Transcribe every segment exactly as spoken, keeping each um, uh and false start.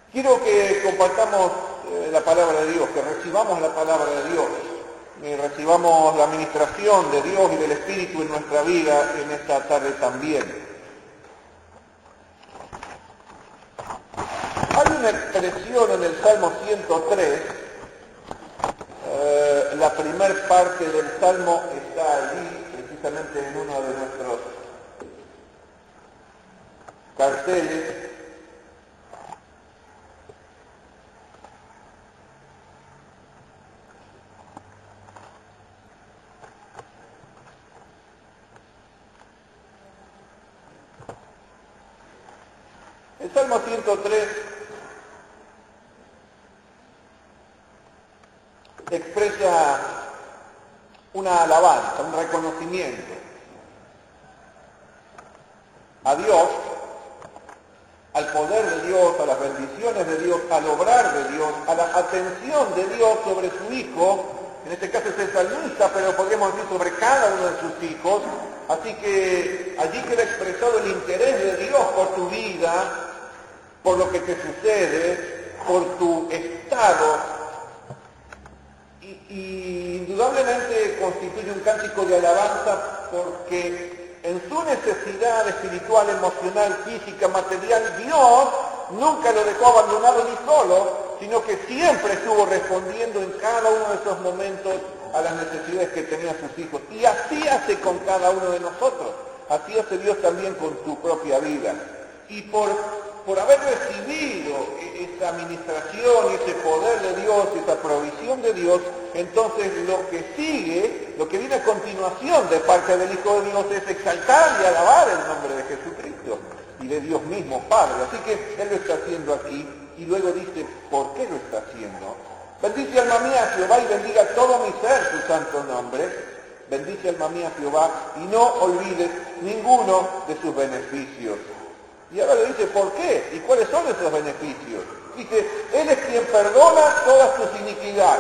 Quiero que compartamos eh, la palabra de Dios, que recibamos la palabra de Dios, que recibamos la administración de Dios y del Espíritu en nuestra vida en esta tarde también. Hay una expresión en el Salmo ciento tres, eh, la primer parte del Salmo está allí, precisamente en uno de nuestros carteles. El Salmo ciento tres expresa una alabanza, un reconocimiento a Dios, al poder de Dios, a las bendiciones de Dios, al obrar de Dios, a la atención de Dios sobre su Hijo. En este caso es el salmista, pero podríamos decir sobre cada uno de sus hijos. Así que allí queda expresado el interés de Dios por tu vida, por lo que te sucede, por tu estado, y, y indudablemente constituye un cántico de alabanza porque en su necesidad espiritual, emocional, física, material, Dios nunca lo dejó abandonado ni solo, sino que siempre estuvo respondiendo en cada uno de esos momentos a las necesidades que tenían sus hijos. Y así hace con cada uno de nosotros, así hace Dios también con tu propia vida. Y por... por haber recibido esa administración, ese poder de Dios, esa provisión de Dios, entonces lo que sigue, lo que viene a continuación de parte del Hijo de Dios es exaltar y alabar el nombre de Jesucristo y de Dios mismo, Padre. Así que Él lo está haciendo aquí y luego dice, ¿por qué lo está haciendo? Bendice alma mía Jehová y bendiga todo mi ser su santo nombre. Bendice alma mía Jehová y no olvides ninguno de sus beneficios. Y ahora le dice, ¿por qué? ¿Y cuáles son esos beneficios? Dice, Él es quien perdona todas tus iniquidades.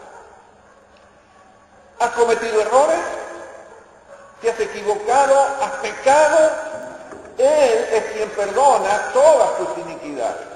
¿Has cometido errores? ¿Te has equivocado? ¿Has pecado? Él es quien perdona todas tus iniquidades.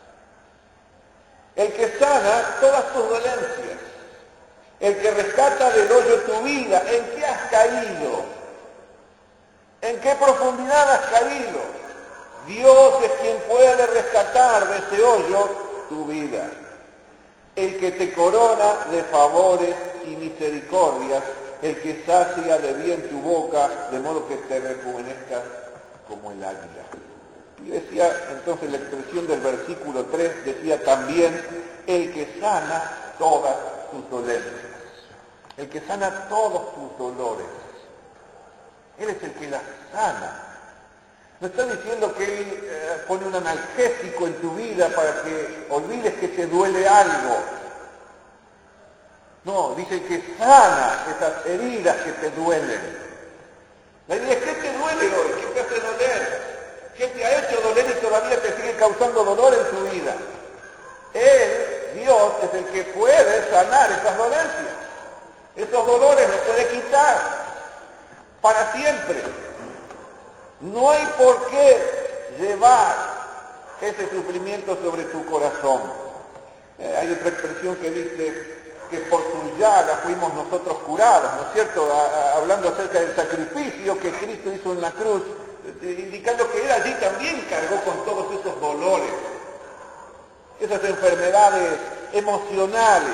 El que sana todas tus dolencias. El que rescata del hoyo tu vida. ¿En qué has caído? ¿En qué profundidad has caído? Dios es quien puede rescatar de ese hoyo tu vida. El que te corona de favores y misericordias, el que sacia de bien tu boca, de modo que te rejuvenezcas como el águila. Y decía, entonces la expresión del versículo tres, decía también, el que sana todas tus dolencias. El que sana todos tus dolores. Él es el que las sana. No está diciendo que Él eh, pone un analgésico en tu vida para que olvides que te duele algo. No, dice que sana esas heridas que te duelen. La idea es, ¿qué te duele hoy? ¿Qué te hace doler? ¿Qué te ha hecho doler y todavía te sigue causando dolor en tu vida? Él, Dios, es el que puede sanar esas dolencias. Esos dolores los puede quitar para siempre. No hay por qué llevar ese sufrimiento sobre tu corazón. Eh, hay otra expresión que dice que por sus llagas fuimos nosotros curados, ¿no es cierto? A, a, hablando acerca del sacrificio que Cristo hizo en la cruz, eh, indicando que Él allí también cargó con todos esos dolores, esas enfermedades emocionales.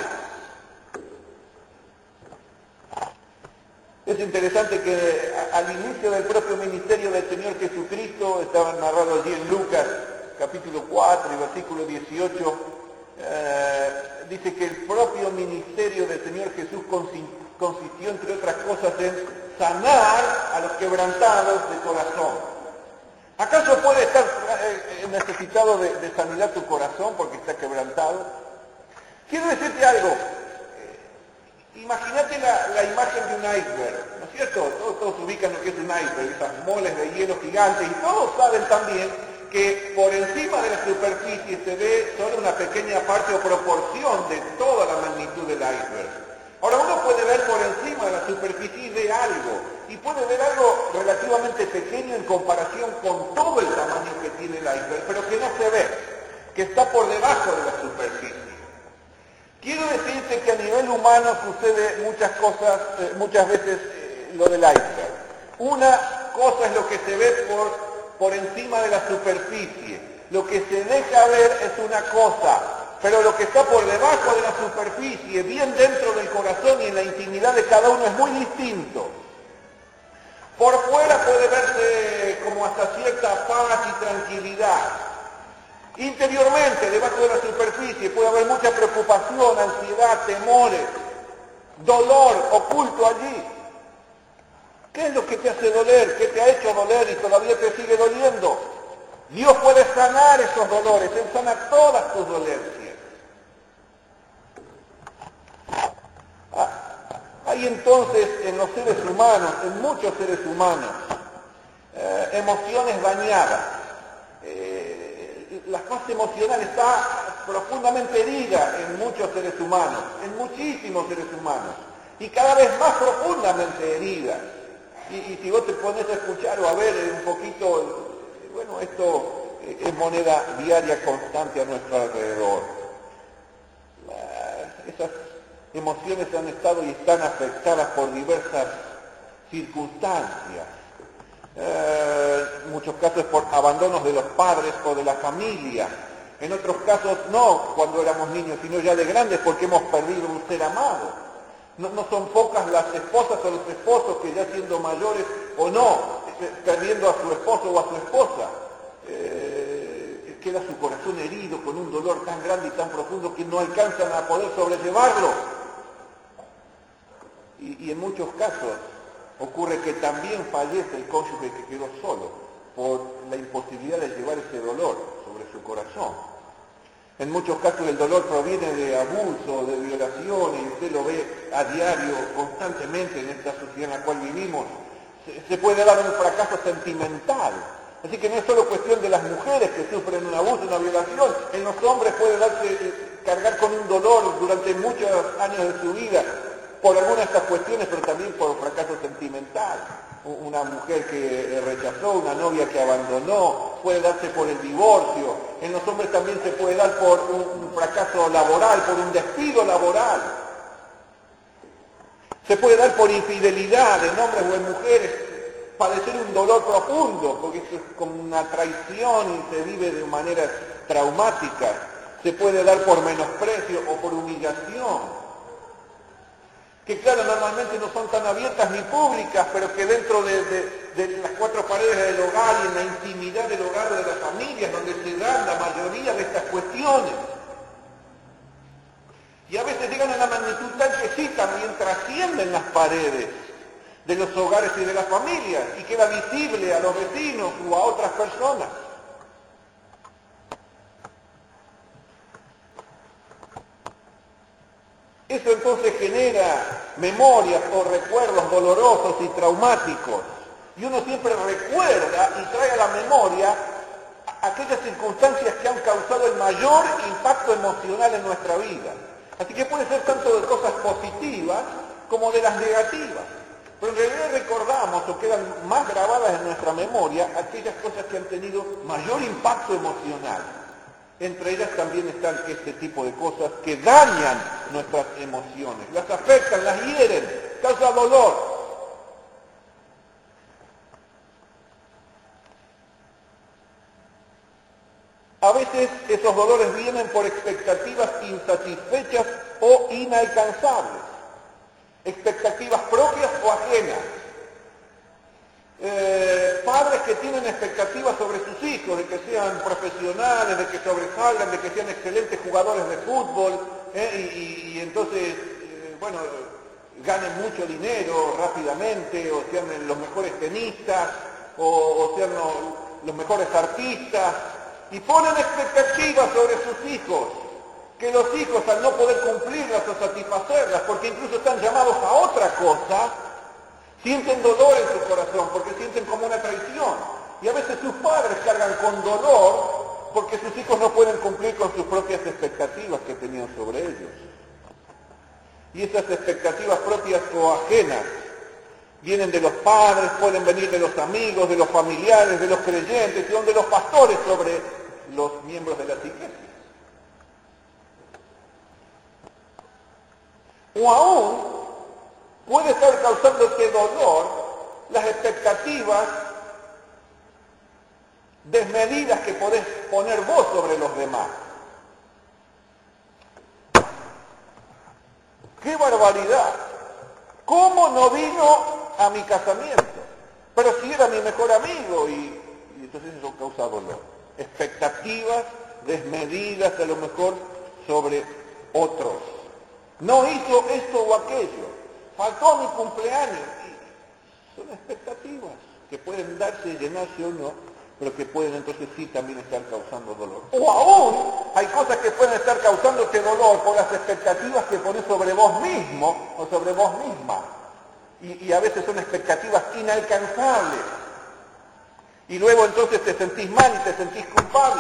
Es interesante que al inicio del propio ministerio del Señor Jesucristo, estaba narrado allí en Lucas, capítulo cuatro y versículo dieciocho, eh, dice que el propio ministerio del Señor Jesús consistió, entre otras cosas, en sanar a los quebrantados de corazón. ¿Acaso puede estar eh, necesitado de, de sanidad tu corazón porque está quebrantado? Quiero decirte algo. Imagínate la, la imagen de un iceberg, ¿no es cierto? Todos, todos ubican lo que es un iceberg, esas moles de hielo gigantes, y todos saben también que por encima de la superficie se ve solo una pequeña parte o proporción de toda la magnitud del iceberg. Ahora uno puede ver por encima de la superficie y ve algo, y puede ver algo relativamente pequeño en comparación con todo el tamaño que tiene el iceberg, pero que no se ve. que está por debajo de la superficie. Quiero decirte que a nivel humano sucede muchas cosas, eh, muchas veces eh, lo del iceberg. Una cosa es lo que se ve por, por encima de la superficie. Lo que se deja ver es una cosa, pero lo que está por debajo de la superficie, bien dentro del corazón y en la intimidad de cada uno, es muy distinto. Por fuera puede verse como hasta cierta paz y tranquilidad. Interiormente, debajo de la superficie, puede haber mucha preocupación, ansiedad, temores, dolor oculto allí. ¿Qué es lo que te hace doler? ¿Qué te ha hecho doler y todavía te sigue doliendo? Dios puede sanar esos dolores, Él sana todas tus dolencias. Ah, hay entonces en los seres humanos, en muchos seres humanos, eh, emociones dañadas. Eh, la fase emocional está profundamente herida en muchos seres humanos, en muchísimos seres humanos, y cada vez más profundamente herida. Y, y si vos te pones a escuchar o a ver un poquito, bueno, esto es moneda diaria constante a nuestro alrededor. Esas emociones han estado y están afectadas por diversas circunstancias. Eh, en muchos casos por abandonos de los padres o de la familia. En otros casos no cuando éramos niños, sino ya de grandes porque hemos perdido un ser amado. No, no son pocas las esposas o los esposos que ya siendo mayores o no, perdiendo a su esposo o a su esposa, eh, queda su corazón herido con un dolor tan grande y tan profundo que no alcanzan a poder sobrellevarlo. Y, y en muchos casos ocurre que también fallece el cónyuge que quedó solo por la imposibilidad de llevar ese dolor sobre su corazón. En muchos casos el dolor proviene de abuso, de violación, y usted lo ve a diario, constantemente en esta sociedad en la cual vivimos. Se, se puede dar un fracaso sentimental. Así que no es solo cuestión de las mujeres que sufren un abuso, una violación. En los hombres puede darse, cargar con un dolor durante muchos años de su vida, por algunas de estas cuestiones, pero también por fracaso sentimental. Una mujer que rechazó, una novia que abandonó, puede darse por el divorcio. En los hombres también se puede dar por un fracaso laboral, por un despido laboral. Se puede dar por infidelidad en hombres o en mujeres, padecer un dolor profundo, porque eso es como una traición y se vive de maneras traumáticas. Se puede dar por menosprecio o por humillación, que claro, normalmente no son tan abiertas ni públicas, pero que dentro de, de, de las cuatro paredes del hogar y en la intimidad del hogar de las familias, donde se dan la mayoría de estas cuestiones. Y a veces llegan a la magnitud tal que sí, también trascienden las paredes de los hogares y de las familias, y queda visible a los vecinos o a otras personas. Eso entonces genera memorias o recuerdos dolorosos y traumáticos. Y uno siempre recuerda y trae a la memoria aquellas circunstancias que han causado el mayor impacto emocional en nuestra vida. Así que puede ser tanto de cosas positivas como de las negativas. Pero en realidad recordamos o quedan más grabadas en nuestra memoria aquellas cosas que han tenido mayor impacto emocional. Entre ellas también están este tipo de cosas que dañan nuestras emociones, las afectan, las hieren, causa dolor. A veces esos dolores vienen por expectativas insatisfechas o inalcanzables, expectativas propias o ajenas. Eh, padres que tienen expectativas sobre sus hijos, de que sean profesionales, de que sobresalgan, de que sean excelentes jugadores de fútbol, eh, y, y entonces, eh, bueno, ganen mucho dinero rápidamente, o sean los mejores tenistas, o, o sean los, los mejores artistas, y ponen expectativas sobre sus hijos, que los hijos al no poder cumplirlas o satisfacerlas, porque incluso están llamados a otra cosa, sienten dolor en su corazón porque sienten como una traición. Y a veces sus padres cargan con dolor porque sus hijos no pueden cumplir con sus propias expectativas que tenían sobre ellos. Y esas expectativas propias o ajenas vienen de los padres, pueden venir de los amigos, de los familiares, de los creyentes, y son de los pastores sobre los miembros de las iglesias. O aún puede estar causándote dolor las expectativas desmedidas que podés poner vos sobre los demás. ¡Qué barbaridad! ¿Cómo no vino a mi casamiento? Pero si era mi mejor amigo, y, y entonces eso causa dolor. Expectativas desmedidas a lo mejor sobre otros. No hizo esto o aquello. Faltó a mi cumpleaños. Y son expectativas que pueden darse y llenarse o no, pero que pueden entonces sí también estar causando dolor. O aún hay cosas que pueden estar causándote dolor por las expectativas que pones sobre vos mismo o sobre vos misma. Y, y a veces son expectativas inalcanzables. Y luego entonces te sentís mal y te sentís culpable.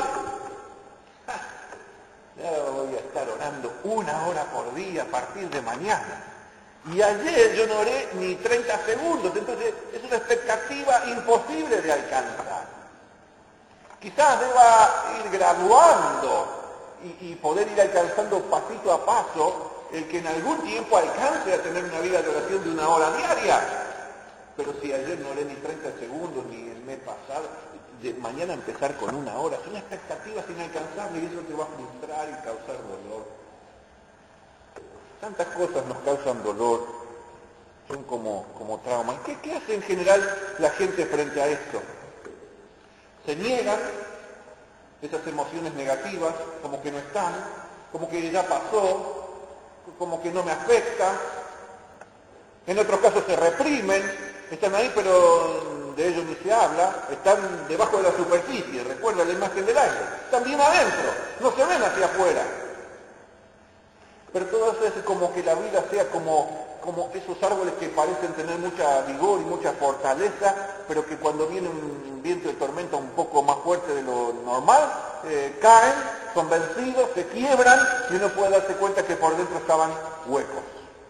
Ya voy a estar orando una hora por día a partir de mañana. Y ayer yo no oré ni treinta segundos, entonces es una expectativa imposible de alcanzar. Quizás deba ir graduando y, y poder ir alcanzando pasito a paso el que en algún tiempo alcance a tener una vida de oración de una hora diaria. Pero si ayer no oré ni treinta segundos, ni el mes pasado, de mañana empezar con una hora, son expectativas inalcanzables y eso te va a frustrar y causar dolor. Tantas cosas nos causan dolor, son como, como traumas. ¿Qué, ¿Qué hace en general la gente frente a esto? Se niegan esas emociones negativas, como que no están, como que ya pasó, como que no me afecta. En otros casos se reprimen, están ahí pero de ellos ni se habla, están debajo de la superficie, recuerda la imagen del aire, están bien adentro, no se ven hacia afuera. Pero todo eso es como que la vida sea como, como esos árboles que parecen tener mucha vigor y mucha fortaleza, pero que cuando viene un viento de tormenta un poco más fuerte de lo normal, eh, caen, son vencidos, se quiebran y uno puede darse cuenta que por dentro estaban huecos.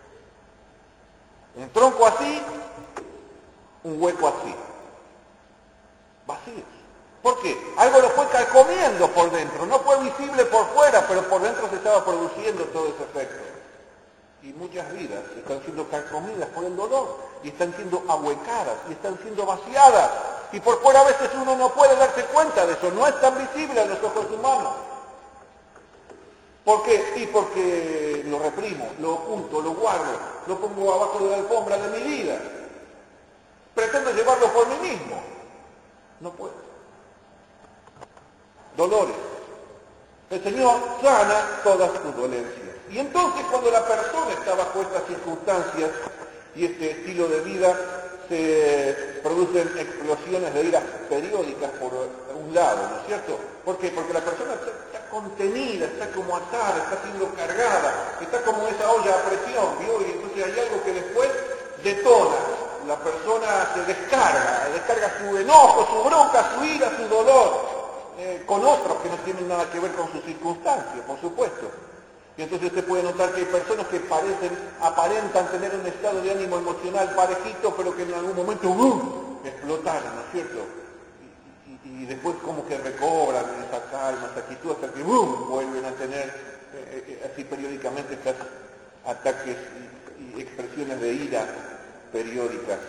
Un tronco así, un hueco así. Vacíos. ¿Por qué? Algo lo fue carcomiendo por dentro, no fue visible por fuera, pero por dentro se estaba produciendo todo ese efecto. Y muchas vidas están siendo carcomidas por el dolor, y están siendo ahuecadas, y están siendo vaciadas. Y por fuera a veces uno no puede darse cuenta de eso, no es tan visible a los ojos humanos. ¿Por qué? Sí, porque lo reprimo, lo oculto, lo guardo, lo pongo abajo de la alfombra de mi vida. Pretendo llevarlo por mí mismo. No puedo. Dolores. El Señor sana todas tus dolencias. Y entonces cuando la persona está bajo estas circunstancias y este estilo de vida, se producen explosiones de ira periódicas por un lado, ¿no es cierto? ¿Por qué? Porque la persona está contenida, está como atada, está siendo cargada, está como esa olla a presión, ¿vio? Y entonces hay algo que después detona. La persona se descarga, descarga su enojo, su bronca, su ira, su dolor. Eh, con otros que no tienen nada que ver con sus circunstancias, por supuesto. Y entonces usted puede notar que hay personas que parecen, aparentan tener un estado de ánimo emocional parejito, pero que en algún momento ¡bum!, explotaron, ¿no es cierto? Y, y, y después como que recobran esa calma, esa actitud, hasta que ¡bum!, vuelven a tener eh, eh, así periódicamente estos ataques y, y expresiones de ira periódicas.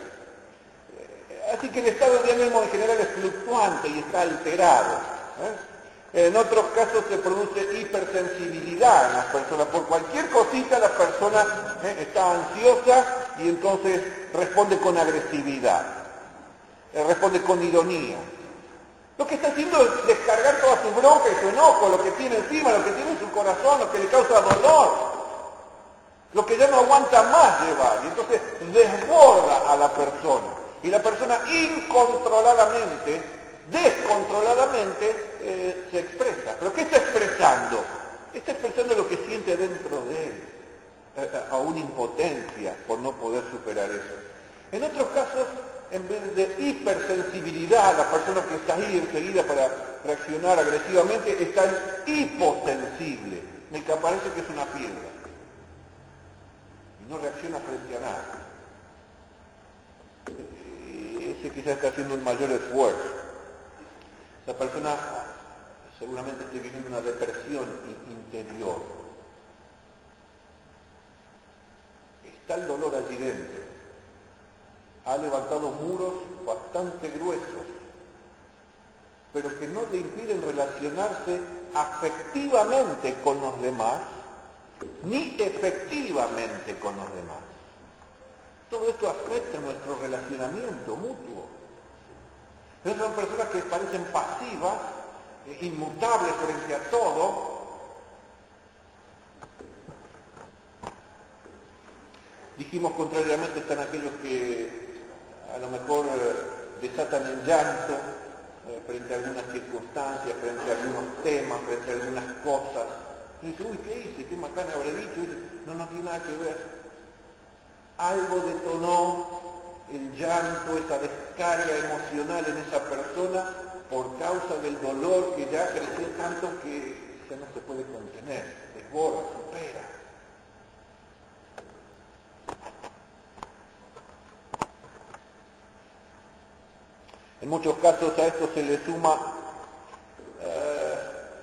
Eh, así que el estado de ánimo en general es fluctuante y está alterado. ¿Eh? En otros casos se produce hipersensibilidad en las personas. Por cualquier cosita la persona ¿eh? está ansiosa y entonces responde con agresividad, eh, responde con ironía. Lo que está haciendo es descargar toda su bronca y su enojo, lo que tiene encima, lo que tiene en su corazón, lo que le causa dolor, lo que ya no aguanta más llevar. Y entonces desborda a la persona. Y la persona incontroladamente descontroladamente eh, se expresa. ¿Pero qué está expresando? Está expresando lo que siente dentro de él, a, a una impotencia por no poder superar eso. En otros casos, en vez de hipersensibilidad, la persona que está ahí enseguida para reaccionar agresivamente, está hiposensible, el que aparece que es una piedra y no reacciona frente a nada. Ese quizás está haciendo un mayor esfuerzo. La persona seguramente esté viviendo una depresión interior. Está el dolor allí dentro. Ha levantado muros bastante gruesos, pero que no le impiden relacionarse afectivamente con los demás, ni efectivamente con los demás. Todo esto afecta nuestro relacionamiento mutuo. Pero son personas que parecen pasivas, eh, inmutables frente a todo. Dijimos contrariamente están aquellos que a lo mejor eh, desatan el llanto eh, frente a algunas circunstancias, frente a algunos temas, frente a algunas cosas. Y dice, uy, ¿qué hice? ¿Qué macana habré dicho? Y dice, no, no tiene nada que ver. Algo detonó el llanto, esa descarga emocional en esa persona por causa del dolor que ya creció tanto que ya no se puede contener, desborda, supera. En muchos casos a esto se le suma eh,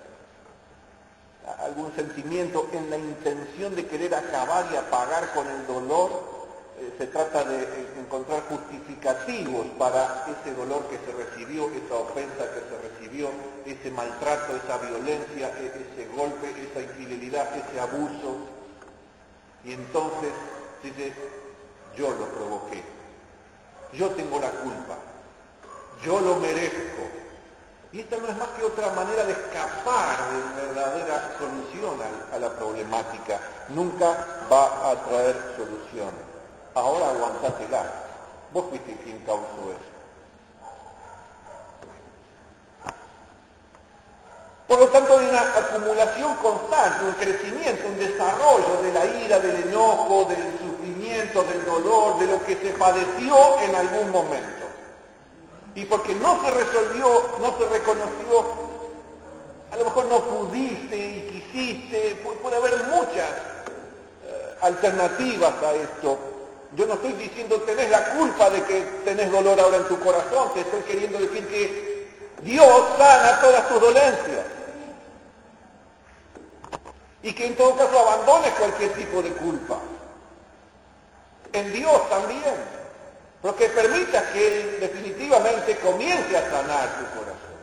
algún sentimiento en la intención de querer acabar y apagar con el dolor. Eh, se trata de eh, encontrar justificativos para ese dolor que se recibió, esa ofensa que se recibió, ese maltrato, esa violencia, e- ese golpe, esa infidelidad, ese abuso. Y entonces dice, yo lo provoqué, yo tengo la culpa, yo lo merezco. Y esta no es más que otra manera de escapar de verdadera solución a, a la problemática. Nunca va a traer solución. Ahora aguantátela. Vos fuiste quien causó eso. Por lo tanto, hay una acumulación constante, un crecimiento, un desarrollo de la ira, del enojo, del sufrimiento, del dolor, de lo que se padeció en algún momento. Y porque no se resolvió, no se reconoció, a lo mejor no pudiste y quisiste, puede, puede haber muchas eh, alternativas a esto. Yo no estoy diciendo tenés la culpa de que tenés dolor ahora en tu corazón, te estoy queriendo decir que Dios sana todas tus dolencias. Y que en todo caso abandones cualquier tipo de culpa. En Dios también. Pero que permitas que Él definitivamente comience a sanar tu corazón.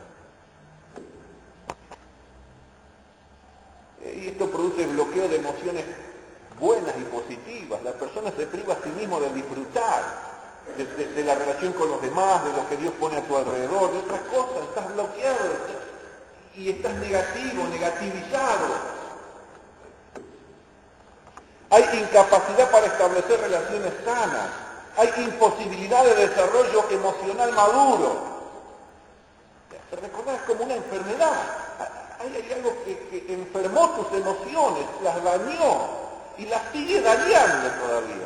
Y esto produce bloqueo de emociones buenas y positivas. La persona se priva a sí mismo de disfrutar de, de, de la relación con los demás, de lo que Dios pone a tu alrededor, de otras cosas. Estás bloqueado estás, y estás negativo, negativizado. Hay incapacidad para establecer relaciones sanas. Hay imposibilidad de desarrollo emocional maduro. Recordar, es como una enfermedad. Hay, hay algo que, que enfermó tus emociones, las dañó y las sigue dañando todavía.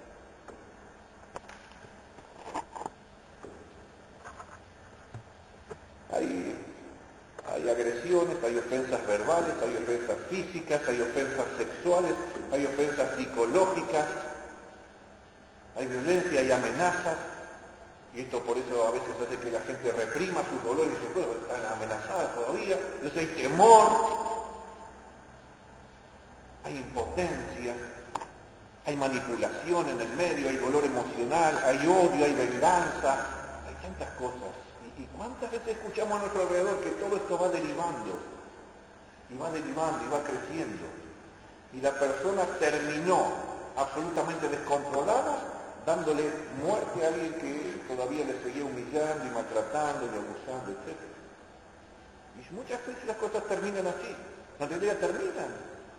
Hay, hay agresiones, hay ofensas verbales, hay ofensas físicas, hay ofensas sexuales, hay ofensas psicológicas. Hay violencia, hay amenazas, y esto por eso a veces hace que la gente reprima sus dolores y sus cosas, están amenazadas todavía. Entonces hay temor, hay impotencia, hay manipulación en el medio, hay dolor emocional, hay odio, hay venganza, hay tantas cosas. ¿Y, y cuántas veces escuchamos a nuestro alrededor que todo esto va derivando, y va derivando, y va creciendo? Y la persona terminó absolutamente descontrolada, dándole muerte a alguien que todavía le seguía humillando y maltratando y abusando, etcétera. Y muchas veces las cosas terminan así, en realidad terminan.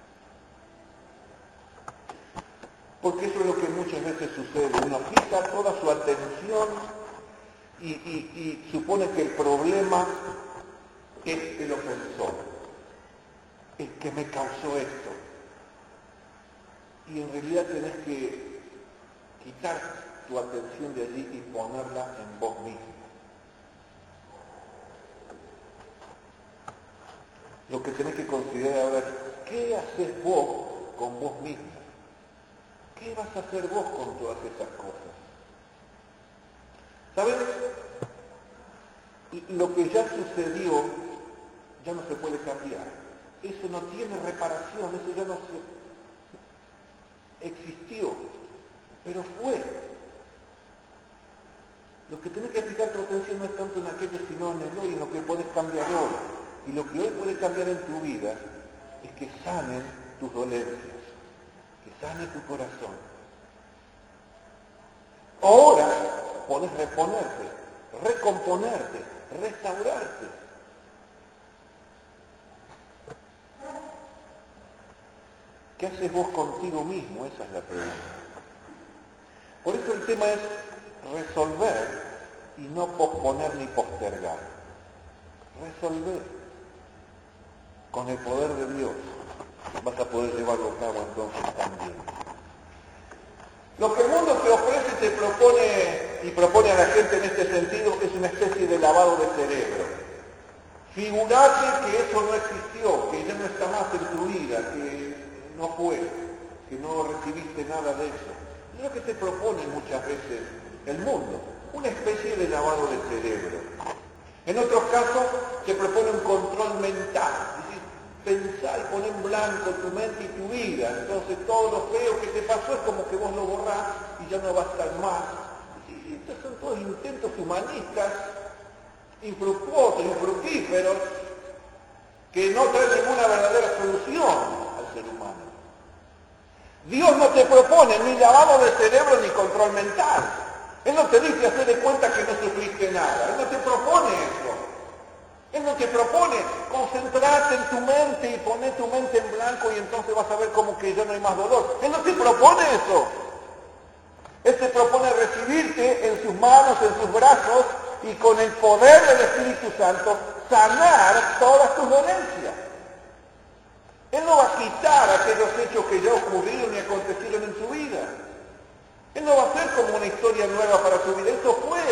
Porque eso es lo que muchas veces sucede. Uno fija toda su atención y, y, y supone que el problema es el ofensor, el que me causó esto. Y en realidad tenés que quitar tu atención de allí y ponerla en vos mismo. Lo que tenés que considerar es, ¿qué haces vos con vos mismo? ¿Qué vas a hacer vos con todas esas cosas? ¿Sabes? Lo que ya sucedió ya no se puede cambiar. Eso no tiene reparación, eso ya no se existió, pero fue. Lo que tenés que fijar tu atención no es tanto en aquello, sino en el hoy, en lo que podés cambiar hoy. Y lo que hoy puede cambiar en tu vida es que sanen tus dolencias, que sane tu corazón. Ahora podés reponerte, recomponerte, restaurarte. ¿Qué haces vos contigo mismo? Esa es la pregunta. Por eso el tema es resolver y no posponer ni postergar. Resolver. Con el poder de Dios vas a poder llevarlo a cabo entonces también. Lo que el mundo te ofrece, te propone y propone a la gente en este sentido es una especie de lavado de cerebro. Figurate que eso no existió, que ya no está más en tu vida, que no fue, que no recibiste nada de eso. Es lo que te propone muchas veces el mundo, una especie de lavado de cerebro. En otros casos te propone un control mental, es decir, pensar y poner en blanco tu mente y tu vida. Entonces todo lo feo que te pasó es como que vos lo borrás y ya no va a estar más. Y estos son todos intentos humanistas, infructuosos, infructíferos, que no traen ninguna verdadera solución al ser humano. Dios no te propone ni lavado de cerebro ni control mental. Él no te dice hacer de cuenta que no sufriste nada. Él no te propone eso. Él no te propone concentrarte en tu mente y poner tu mente en blanco y entonces vas a ver como que ya no hay más dolor. Él no te propone eso. Él te propone recibirte en sus manos, en sus brazos y con el poder del Espíritu Santo sanar todas tus dolencias. Él no va a quitar aquellos hechos que ya ocurrieron y acontecieron en su vida. Él no va a hacer como una historia nueva para su vida. Eso fue.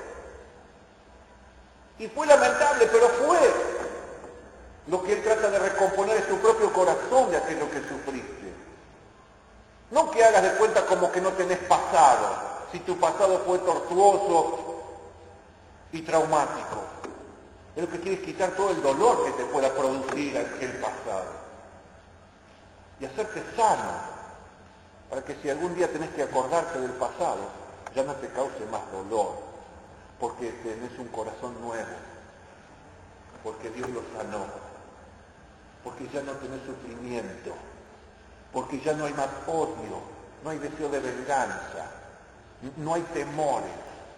Y fue lamentable, pero fue. Lo que Él trata de recomponer es tu propio corazón de aquello que sufriste. No que hagas de cuenta como que no tenés pasado, si tu pasado fue tortuoso y traumático. Él lo que quiere es quitar todo el dolor que te pueda producir aquel pasado. Y hacerte sano, para que si algún día tenés que acordarte del pasado, ya no te cause más dolor, porque tenés un corazón nuevo, porque Dios lo sanó, porque ya no tenés sufrimiento, porque ya no hay más odio, no hay deseo de venganza, no hay temores.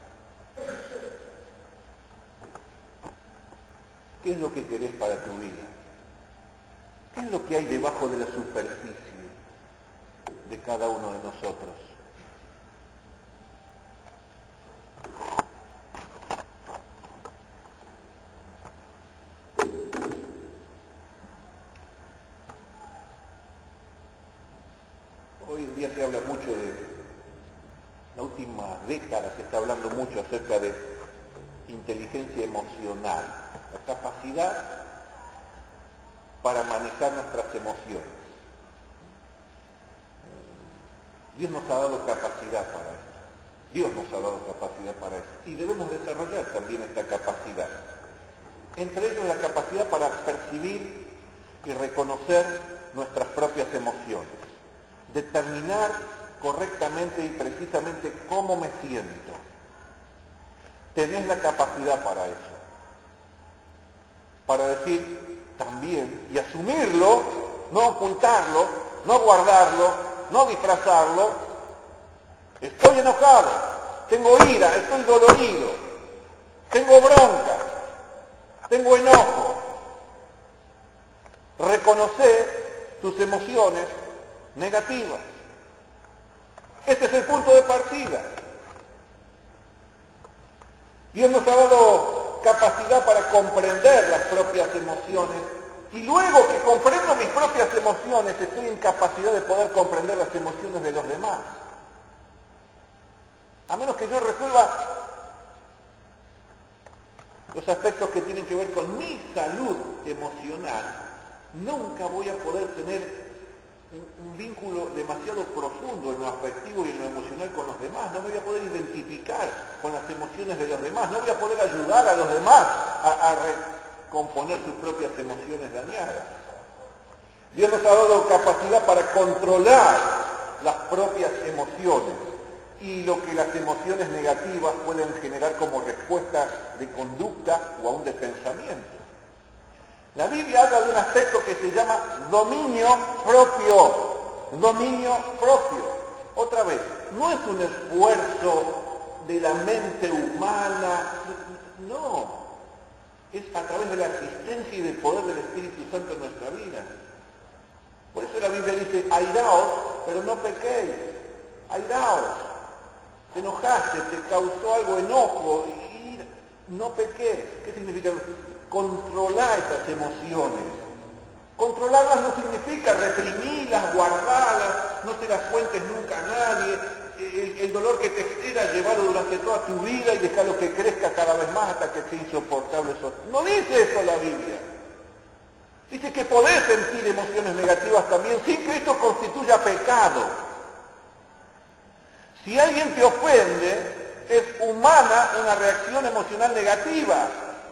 ¿Qué es lo que querés para tu vida? ¿Qué es lo que hay debajo de la superficie de cada uno de nosotros? Hoy en día se habla mucho de, la última década se está hablando mucho acerca de inteligencia emocional, la capacidad para manejar nuestras emociones. Dios nos ha dado capacidad para eso. Dios nos ha dado capacidad para eso. Y debemos desarrollar también esta capacidad. Entre ellos la capacidad para percibir y reconocer nuestras propias emociones. Determinar correctamente y precisamente cómo me siento. Tenés la capacidad para eso. Para decir también y asumirlo, no ocultarlo, no guardarlo, no disfrazarlo. Estoy enojado, tengo ira, estoy dolorido, tengo bronca, tengo enojo. Reconocer tus emociones negativas. Este es el punto de partida. Dios nos ha dado capacidad para comprender las propias emociones y luego que comprendo mis propias emociones estoy en capacidad de poder comprender las emociones de los demás. A menos que yo resuelva los aspectos que tienen que ver con mi salud emocional, nunca voy a poder tener un, un vínculo demasiado profundo en lo afectivo y en lo emocional con los demás. No me voy a poder identificar con las emociones de los demás, no voy a poder ayudar a los demás a, a, re, componer sus propias emociones dañadas. Dios nos ha dado capacidad para controlar las propias emociones y lo que las emociones negativas pueden generar como respuesta de conducta o aún de pensamiento. La Biblia habla de un aspecto que se llama dominio propio. Dominio propio. Otra vez, no es un esfuerzo de la mente humana, no. Es a través de la asistencia y del poder del Espíritu Santo en nuestra vida. Por eso la Biblia dice, airaos, pero no pequéis. Airaos. Te enojaste, te causó algo enojo, y no pequéis. ¿Qué significa? Controlar esas emociones. Controlarlas no significa reprimirlas, guardarlas, no se las cuentes nunca a nadie. El, el dolor que te genera, llevarlo durante toda tu vida y dejarlo que crezca cada vez más hasta que sea insoportable. Eso. No dice eso la Biblia. Dice que podés sentir emociones negativas también sin que esto constituya pecado. Si alguien te ofende, es humana una reacción emocional negativa.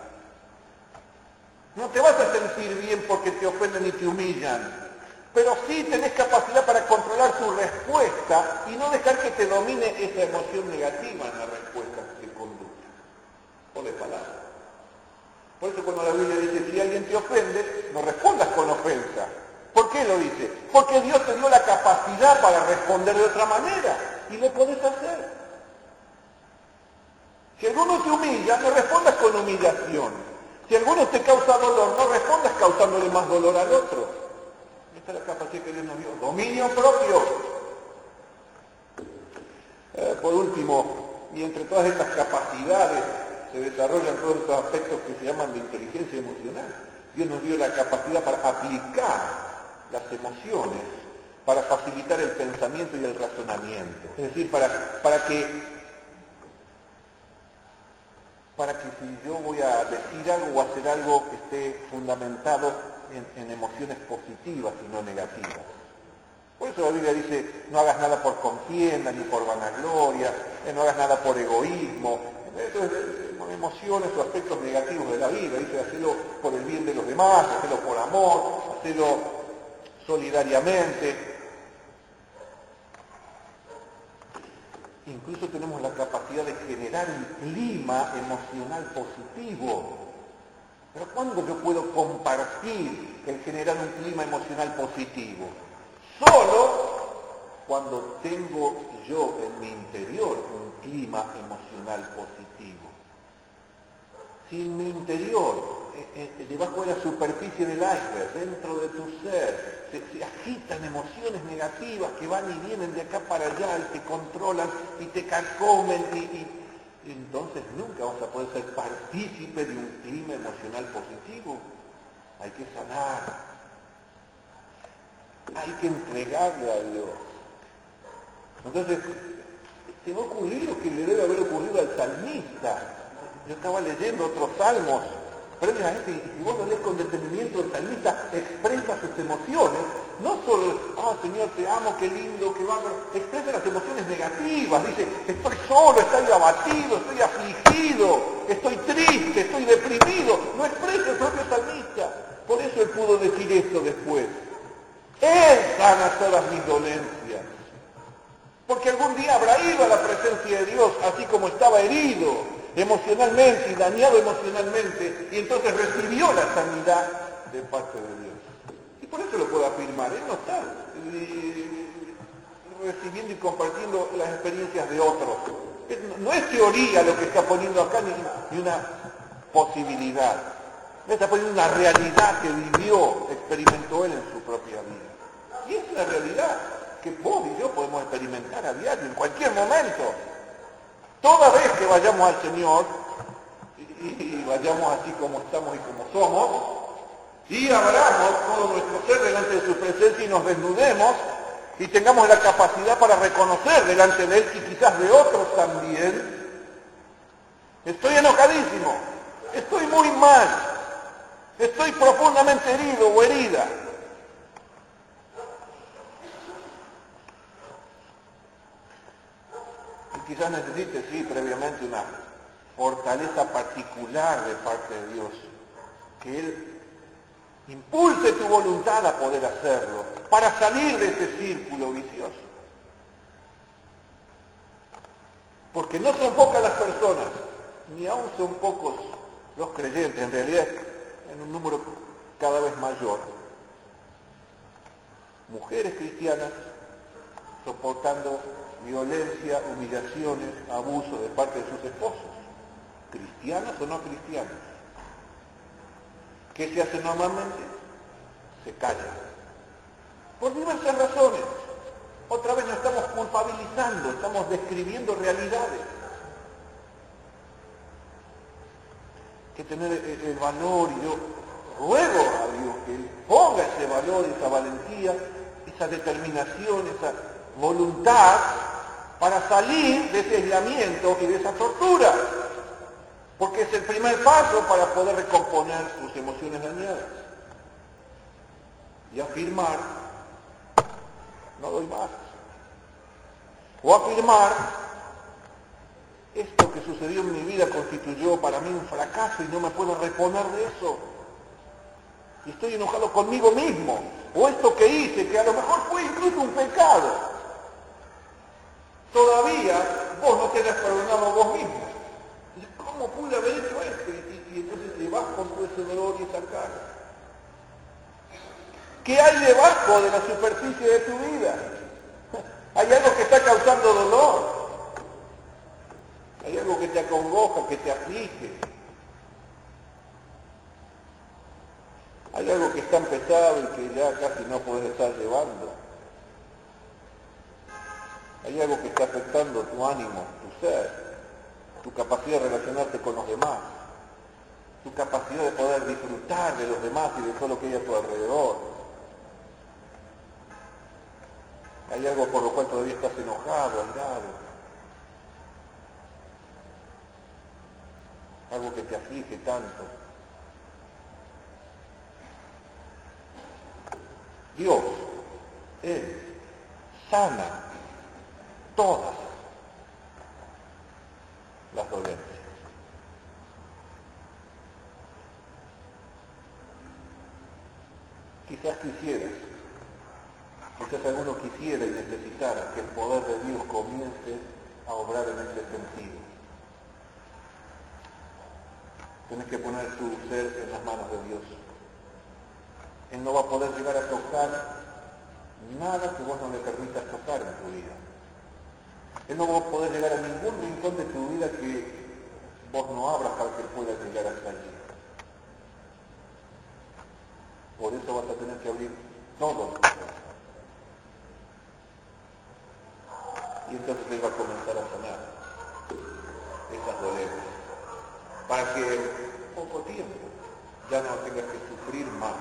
No te vas a sentir bien porque te ofenden y te humillan, pero sí tenés capacidad para controlar tu respuesta y no dejar que te domine esa emoción negativa en la respuesta de conducta o de palabra. Por eso cuando la Biblia dice, si alguien te ofende, no respondas con ofensa. ¿Por qué lo dice? Porque Dios te dio la capacidad para responder de otra manera y lo podés hacer. Si alguno te humilla, no respondas con humillación. Si alguno te causa dolor, no respondas causándole más dolor al otro. Esta es la capacidad que Dios nos dio. Dominio propio. Eh, por último, y entre todas estas capacidades se desarrollan todos estos aspectos que se llaman de inteligencia emocional. Dios nos dio la capacidad para aplicar las emociones, para facilitar el pensamiento y el razonamiento. Es decir, para, para que para que si yo voy a decir algo o hacer algo que esté fundamentado en, en emociones positivas y no negativas. Por eso la Biblia dice, no hagas nada por contienda ni por vanagloria, eh, no hagas nada por egoísmo. Entonces, son emociones o aspectos negativos de la vida. Dice, hacelo por el bien de los demás, hacelo por amor, hacelo solidariamente. Incluso tenemos la capacidad de generar un clima emocional positivo. Pero ¿cuándo yo puedo compartir el generar un clima emocional positivo? Solo cuando tengo yo en mi interior un clima emocional positivo. Si en mi interior, eh, debajo de la superficie del iceberg, dentro de tu ser, se, se agitan emociones negativas que van y vienen de acá para allá y te controlan y te carcomen y, y, y entonces nunca vas a poder ser partícipe de un clima emocional positivo. Hay que sanar. Hay que entregarle a Dios. Entonces, se va a ocurrir lo que le debe haber ocurrido al salmista. Yo estaba leyendo otros salmos, previamente, y si vos lo lees con detenimiento, el salmista expresa sus emociones, no solo, ah, Señor, te amo, qué lindo, qué bárbaro, expresa las emociones negativas, dice, estoy solo, estoy abatido, estoy afligido, estoy triste, estoy deprimido, no expresa el propio salmista. Por eso él pudo decir esto después. Él sana todas mis dolencias. Porque algún día habrá ido a la presencia de Dios, así como estaba herido emocionalmente y dañado emocionalmente, y entonces recibió la sanidad de parte de Dios. Y por eso lo puedo afirmar, él no está eh, recibiendo y compartiendo las experiencias de otros. No es teoría lo que está poniendo acá, ni, ni una posibilidad. Me está poniendo una realidad que vivió, experimentó él en su propia vida. Y es una realidad que vos y yo podemos experimentar a diario, en cualquier momento. Toda vez que vayamos al Señor, y, y vayamos así como estamos y como somos, y abramos todo nuestro ser delante de su presencia y nos desnudemos, y tengamos la capacidad para reconocer delante de Él y quizás de otros también, estoy enojadísimo, estoy muy mal, estoy profundamente herido o herida. Y quizás necesite, sí, previamente una fortaleza particular de parte de Dios que Él impulse tu voluntad a poder hacerlo, para salir de ese círculo vicioso. Porque no son pocas las personas, ni aún son pocos los creyentes, en realidad en un número cada vez mayor, mujeres cristianas soportando violencia, humillaciones, abuso de parte de sus esposos, cristianos o no cristianos. ¿Qué se hace normalmente? Se callan. Por diversas razones. Otra vez nos estamos culpabilizando, estamos describiendo realidades. Hay que tener el, el valor, y yo ruego a Dios que Él ponga ese valor, esa valentía, esa determinación, esa voluntad para salir de ese aislamiento y de esa tortura. Porque es el primer paso para poder recomponer sus emociones dañadas. Y afirmar, no doy más. O afirmar, esto que sucedió en mi vida constituyó para mí un fracaso y no me puedo reponer de eso. Y estoy enojado conmigo mismo. O esto que hice, que a lo mejor fue incluso un pecado. Todavía vos no te has perdonado a vos mismo. ¿Cómo pude haber hecho esto? Y, y, y entonces te vas con todo ese dolor y esa carga. ¿Qué hay debajo de la superficie de tu vida? Hay algo que está causando dolor. Hay algo que te acongoja, que te aflige. Hay algo que es tan pesado y que ya casi no puedes estar llevando. Hay algo que está afectando tu ánimo, tu ser, tu capacidad de relacionarte con los demás, tu capacidad de poder disfrutar de los demás y de todo lo que hay a tu alrededor. Hay algo por lo cual todavía estás enojado, airado. Algo que te aflige tanto. Dios, Él, sana todas las dolencias. Quizás quisieras, quizás alguno quisiera y necesitara que el poder de Dios comience a obrar en ese sentido. Tienes que poner tu ser en las manos de Dios. Él no va a poder llegar a tocar nada que vos no le permitas tocar en tu vida. Él no va a poder llegar a ningún rincón de tu vida que vos no abras para que Él pueda llegar hasta allí. Por eso vas a tener que abrir todo. Y entonces Él va a comenzar a sanar esas dolencias. Para que en poco tiempo ya no tengas que sufrir más.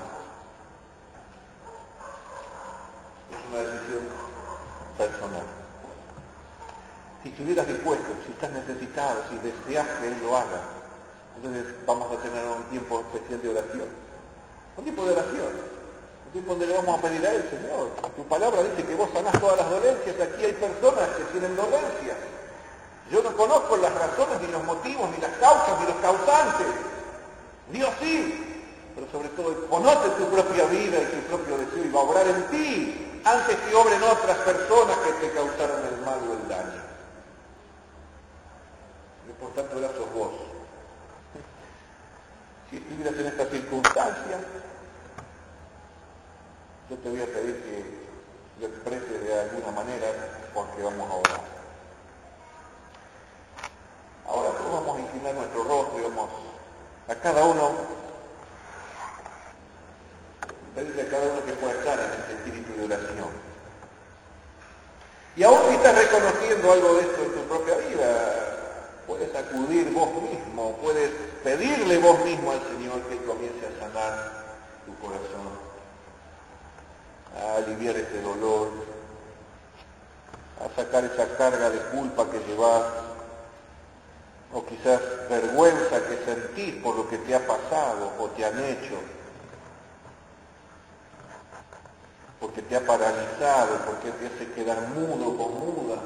Es una decisión personal. Si estuvieras dispuesto, si estás necesitado, si deseas que Él lo haga, entonces vamos a tener un tiempo especial de oración. Un tiempo de oración. Un tiempo donde le vamos a pedir a Él, Señor, tu palabra dice que vos sanás todas las dolencias. Aquí hay personas que tienen dolencias. Yo no conozco las razones, ni los motivos, ni las causas, ni los causantes. Dios sí, pero sobre todo conoce tu propia vida y tu propio deseo y va a obrar en ti antes que obren otras personas que te causaron el mal o el daño. Y por tanto ahora sos vos. Si estuvieras en esta circunstancia, yo te voy a pedir que lo expreses de alguna manera porque vamos a orar. Ahora todos vamos a inclinar nuestro rostro y vamos a cada uno, pedirle a cada uno que pueda estar en este espíritu de oración. Y aún si estás reconociendo algo de esto en tu propia vida, puedes acudir vos mismo, puedes pedirle vos mismo al Señor que comience a sanar tu corazón, a aliviar ese dolor, a sacar esa carga de culpa que llevas, o quizás vergüenza que sentís por lo que te ha pasado o te han hecho, porque te ha paralizado, porque te hace quedar mudo o muda,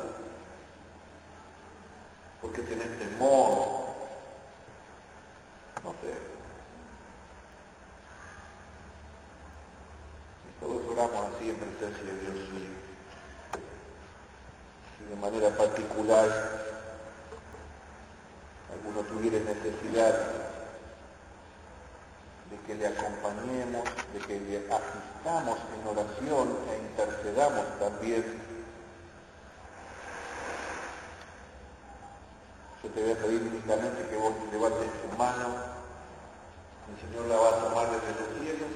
porque tenés temor, no sé. oramos así en presencia de Dios mío. Si de manera particular alguno tuviera necesidad de que le acompañemos, de que le asistamos en oración e intercedamos también, yo te voy a pedir únicamente que vos levantes tu mano, el Señor la va a tomar desde los cielos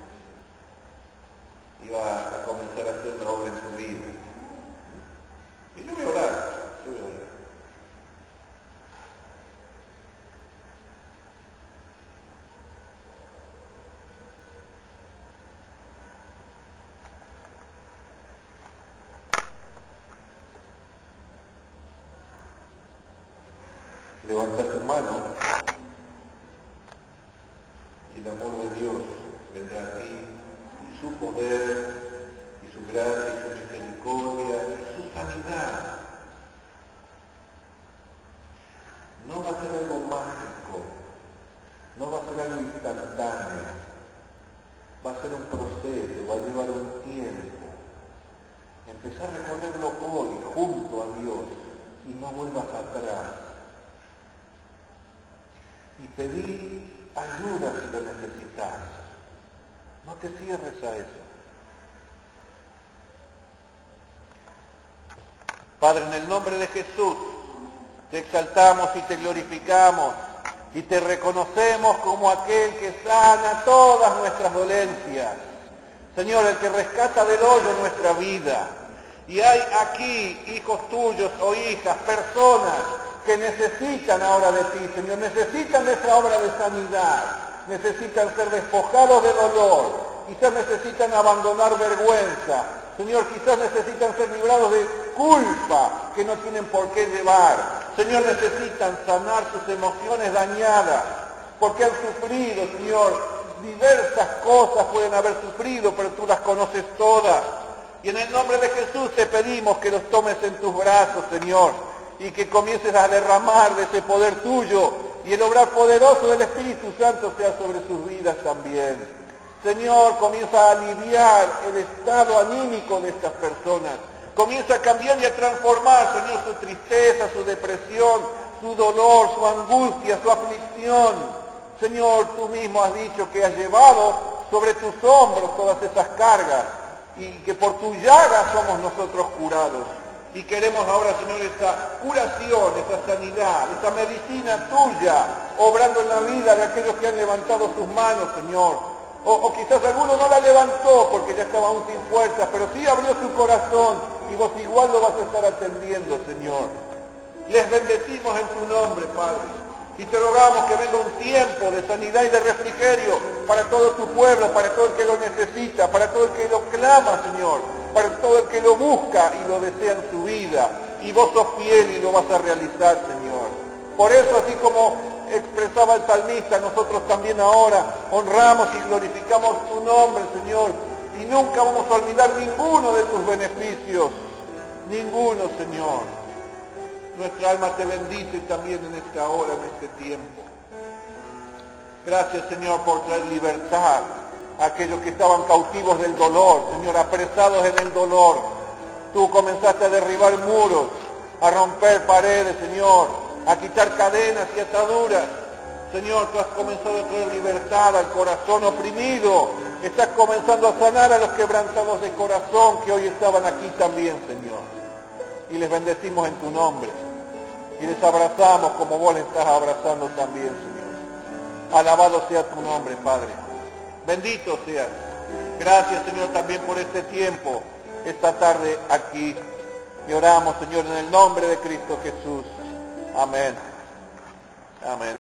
y va a comenzar a hacer una obra en tu vida. Y yo voy a orar, yo voy a orar. Levanta tu mano y el amor de Dios vendrá a ti, y su poder, y su gracia, y su misericordia, y su sanidad. No va a ser algo mágico, no va a ser algo instantáneo, va a ser un proceso, va a llevar un tiempo. Empezar a recorrerlo hoy, junto a Dios, y no vuelvas atrás. Y pedir ayuda si lo necesitas. No te cierres a eso. Padre, en el nombre de Jesús, te exaltamos y te glorificamos y te reconocemos como aquel que sana todas nuestras dolencias. Señor, el que rescata del hoyo nuestra vida. Y hay aquí hijos tuyos o hijas, personas que necesitan ahora de ti, Señor, necesitan de esa obra de sanidad, necesitan ser despojados de dolor, quizás necesitan abandonar vergüenza, Señor, quizás necesitan ser librados de culpa que no tienen por qué llevar, Señor, necesitan sanar sus emociones dañadas, porque han sufrido, Señor, diversas cosas pueden haber sufrido, pero tú las conoces todas, y en el nombre de Jesús te pedimos que los tomes en tus brazos, Señor, y que comiences a derramar de ese poder tuyo y el obrar poderoso del Espíritu Santo sea sobre sus vidas también. Señor, comienza a aliviar el estado anímico de estas personas. Comienza a cambiar y a transformar, Señor, su tristeza, su depresión, su dolor, su angustia, su aflicción. Señor, tú mismo has dicho que has llevado sobre tus hombros todas esas cargas y que por tu llaga somos nosotros curados. Y queremos ahora, Señor, esa curación, esa sanidad, esa medicina tuya, obrando en la vida de aquellos que han levantado sus manos, Señor. O, o quizás alguno no la levantó porque ya estaba aún sin fuerzas, pero sí abrió su corazón y vos igual lo vas a estar atendiendo, Señor. Les bendecimos en tu nombre, Padre. Y te rogamos que venga un tiempo de sanidad y de refrigerio para todo tu pueblo, para todo el que lo necesita, para todo el que lo clama, Señor, para todo el que lo busca y lo desea en su vida. Y vos sos fiel y lo vas a realizar, Señor. Por eso, así como expresaba el salmista, nosotros también ahora honramos y glorificamos tu nombre, Señor, y nunca vamos a olvidar ninguno de tus beneficios, ninguno, Señor. Nuestra alma te bendice también en esta hora, en este tiempo. Gracias, Señor, por traer libertad a aquellos que estaban cautivos del dolor, Señor, apresados en el dolor. Tú comenzaste a derribar muros, a romper paredes, Señor, a quitar cadenas y ataduras. Señor, tú has comenzado a traer libertad al corazón oprimido. Estás comenzando a sanar a los quebrantados de corazón que hoy estaban aquí también, Señor. Y les bendecimos en tu nombre. Y les abrazamos como vos les estás abrazando también, Señor. Alabado sea tu nombre, Padre. Bendito seas. Gracias, Señor, también por este tiempo, esta tarde aquí. Y oramos, Señor, en el nombre de Cristo Jesús. Amén. Amén.